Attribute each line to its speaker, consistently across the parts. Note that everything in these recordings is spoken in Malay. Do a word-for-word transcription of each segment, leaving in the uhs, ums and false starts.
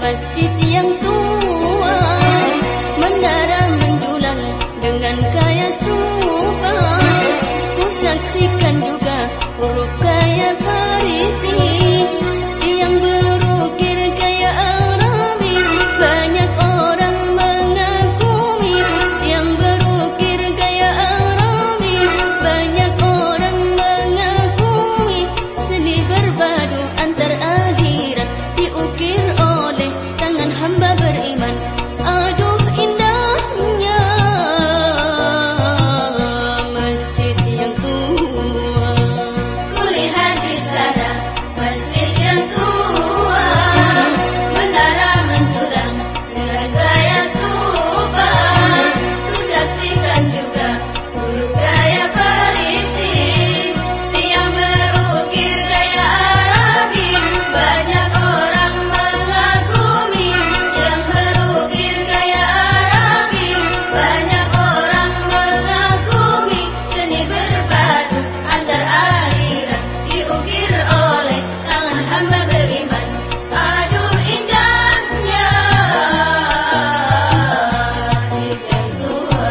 Speaker 1: masjid yang tua, menara menjulang dengan gaya stupa. Ku saksikan juga huruf gaya Farisi yang berukir gaya Arabi. Banyak orang mengagumi yang berukir gaya Arabi. Banyak orang mengagumi seni berbadu antar aliran diukir oleh tangan hamba beriman. Aduh indahnya masjid yang tua.
Speaker 2: Kulihat di sana masjid yang tua, menara menjulang dengan gaya stupa. Ku saksikan juga huruf gaya Farisi yang berukir gaya Arabi. Banyak orang mengagumi yang berukir gaya Arabi. Banyak orang mengagumi seni berbadu antar aliran diukir oleh tangan hamba beriman. Aduh indahnya masjid yang tua.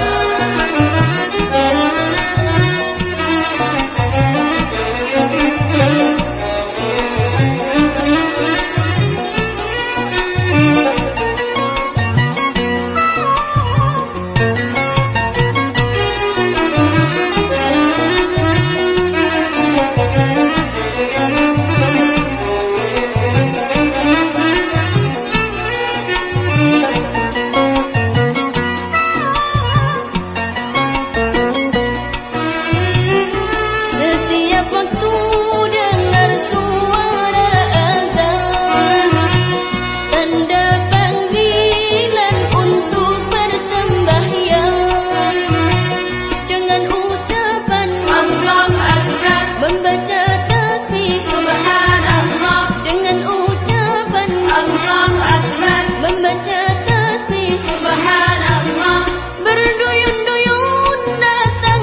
Speaker 1: Setiap waktu dengar suara azan, tanda panggilan untuk bersembahyang. Dengan ucapan
Speaker 2: Allahu Akbar,
Speaker 1: membaca tasbih,
Speaker 2: Subhanallah.
Speaker 1: dengan ucapan
Speaker 2: Allahu Akbar,
Speaker 1: membaca tasbih,
Speaker 2: Subhanallah.
Speaker 1: berduyun-duyun datang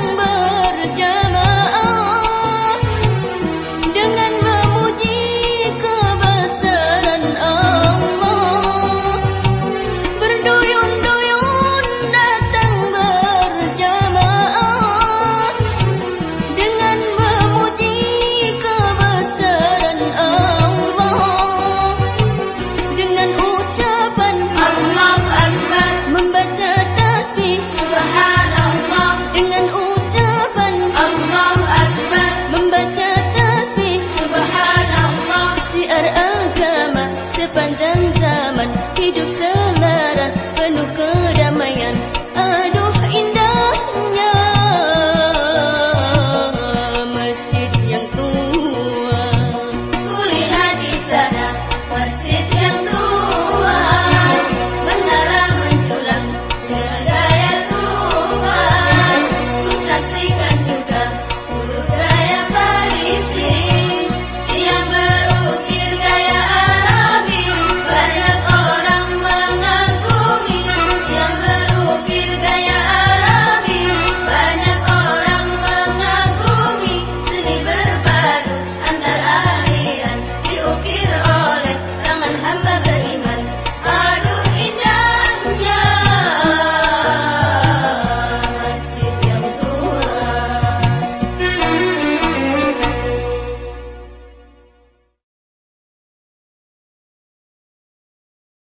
Speaker 1: berjamaah dengan memuji kebesaran Allah. Berduyun-duyun datang berjamaah dengan memuji kebesaran Allah. Dengan ucapan
Speaker 2: Allahu Akbar,
Speaker 1: membaca tasbih,
Speaker 2: Subhanallah.
Speaker 1: dengan ucapan
Speaker 2: Allahu Akbar,
Speaker 1: membaca tasbih,
Speaker 2: Subhanallah.
Speaker 1: syiar agama sepanjang zaman, hidup selaras penuh kedamaian. Aduh indahnya masjid yang tua.
Speaker 2: Kulihat di sana masjid yang tua, menara menjulang dengan gaya stupa. Ku saksikan juga huruf gaya Farisi yang berukir gaya Arabi. Banyak orang mengagumi yang berukir gaya